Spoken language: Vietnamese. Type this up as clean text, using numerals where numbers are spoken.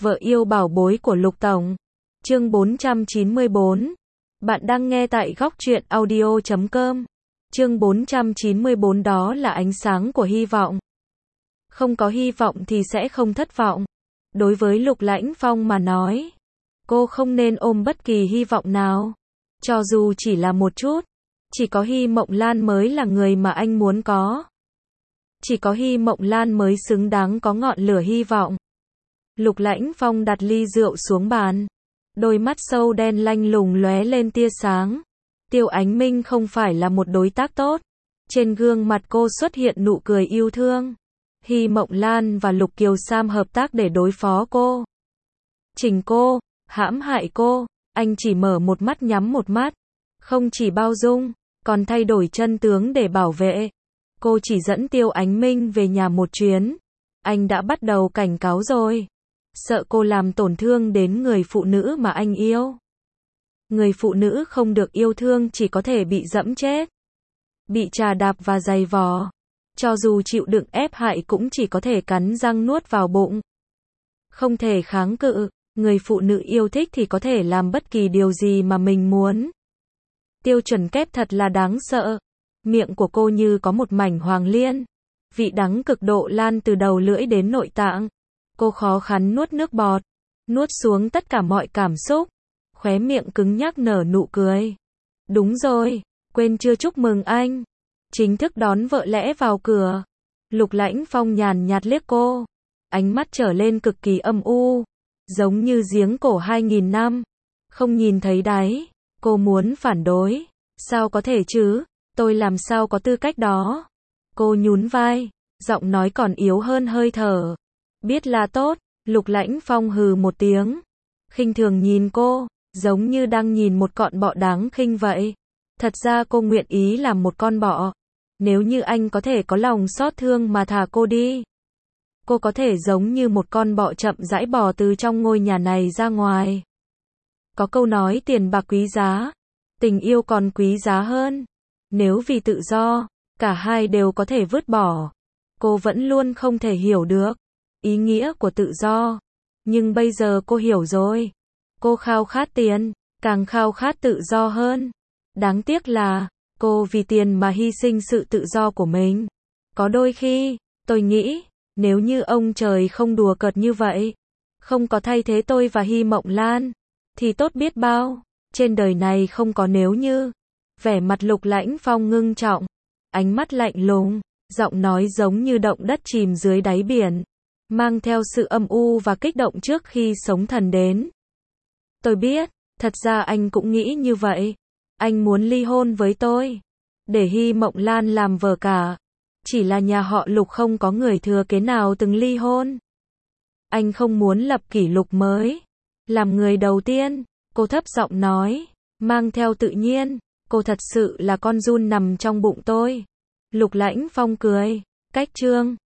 Vợ yêu bảo bối của Lục Tổng. Chương 494. Bạn đang nghe tại góc truyện audio.com. Chương 494 đó là ánh sáng của hy vọng. Không có hy vọng thì sẽ không thất vọng. Đối với Lục Lãnh Phong mà nói, cô không nên ôm bất kỳ hy vọng nào. Cho dù chỉ là một chút. Chỉ có Hy Mộng Lan mới là người mà anh muốn có. Chỉ có Hy Mộng Lan mới xứng đáng có ngọn lửa hy vọng. Lục Lãnh Phong đặt ly rượu xuống bàn. Đôi mắt sâu đen lanh lùng lóe lên tia sáng. Tiêu Ánh Minh không phải là một đối tác tốt. Trên gương mặt cô xuất hiện nụ cười yêu thương. Hy Mộng Lan và Lục Kiều Sam hợp tác để đối phó cô. Chỉnh cô, hãm hại cô. Anh chỉ mở một mắt nhắm một mắt. Không chỉ bao dung, còn thay đổi chân tướng để bảo vệ. Cô chỉ dẫn Tiêu Ánh Minh về nhà một chuyến. Anh đã bắt đầu cảnh cáo rồi. Sợ cô làm tổn thương đến người phụ nữ mà anh yêu. Người phụ nữ không được yêu thương chỉ có thể bị dẫm chết. Bị trà đạp và giày vò. Cho dù chịu đựng ép hại cũng chỉ có thể cắn răng nuốt vào bụng. Không thể kháng cự. Người phụ nữ yêu thích thì có thể làm bất kỳ điều gì mà mình muốn. Tiêu Chuẩn Kép thật là đáng sợ. Miệng của cô như có một mảnh hoàng liên. Vị đắng cực độ lan từ đầu lưỡi đến nội tạng. Cô khó khăn nuốt nước bọt. Nuốt xuống tất cả mọi cảm xúc. Khóe miệng cứng nhắc nở nụ cười. Đúng rồi, quên chưa chúc mừng anh. Chính thức đón vợ lẽ vào cửa. Lục Lãnh Phong nhàn nhạt liếc cô. Ánh mắt trở lên cực kỳ âm u. Giống như giếng cổ 2000 năm. Không nhìn thấy đáy. Cô muốn phản đối. Sao có thể chứ? Tôi làm sao có tư cách đó? Cô nhún vai. Giọng nói còn yếu hơn hơi thở. Biết là tốt. Lục Lãnh Phong hừ một tiếng. Khinh thường nhìn cô. Giống như đang nhìn một con bọ đáng khinh vậy. Thật ra cô nguyện ý làm một con bọ. Nếu như anh có thể có lòng xót thương mà thả cô đi. Cô có thể giống như một con bọ chậm rãi bò từ trong ngôi nhà này ra ngoài. Có câu nói tiền bạc quý giá. Tình yêu còn quý giá hơn. Nếu vì tự do, cả hai đều có thể vứt bỏ. Cô vẫn luôn không thể hiểu được ý nghĩa của tự do. Nhưng bây giờ cô hiểu rồi. Cô khao khát tiền, càng khao khát tự do hơn. Đáng tiếc là, cô vì tiền mà hy sinh sự tự do của mình. Có đôi khi, tôi nghĩ, nếu như ông trời không đùa cợt như vậy, không có thay thế tôi và Hy Mộng Lan, thì tốt biết bao. Trên đời này không có nếu như. Vẻ mặt Lục Lãnh Phong ngưng trọng. Ánh mắt lạnh lùng. Giọng nói giống như động đất chìm dưới đáy biển. Mang theo sự âm u và kích động trước khi sóng thần đến. Tôi biết, thật ra anh cũng nghĩ như vậy. Anh muốn ly hôn với tôi. Để Hy Mộng Lan làm vợ cả. Chỉ là nhà họ Lục không có người thừa kế nào từng ly hôn. Anh không muốn lập kỷ lục mới. Làm người đầu tiên. Cô thấp giọng nói. Mang theo tự nhiên. Cô thật sự là con giun nằm trong bụng tôi. Lục Lãnh Phong cười. Cách chương.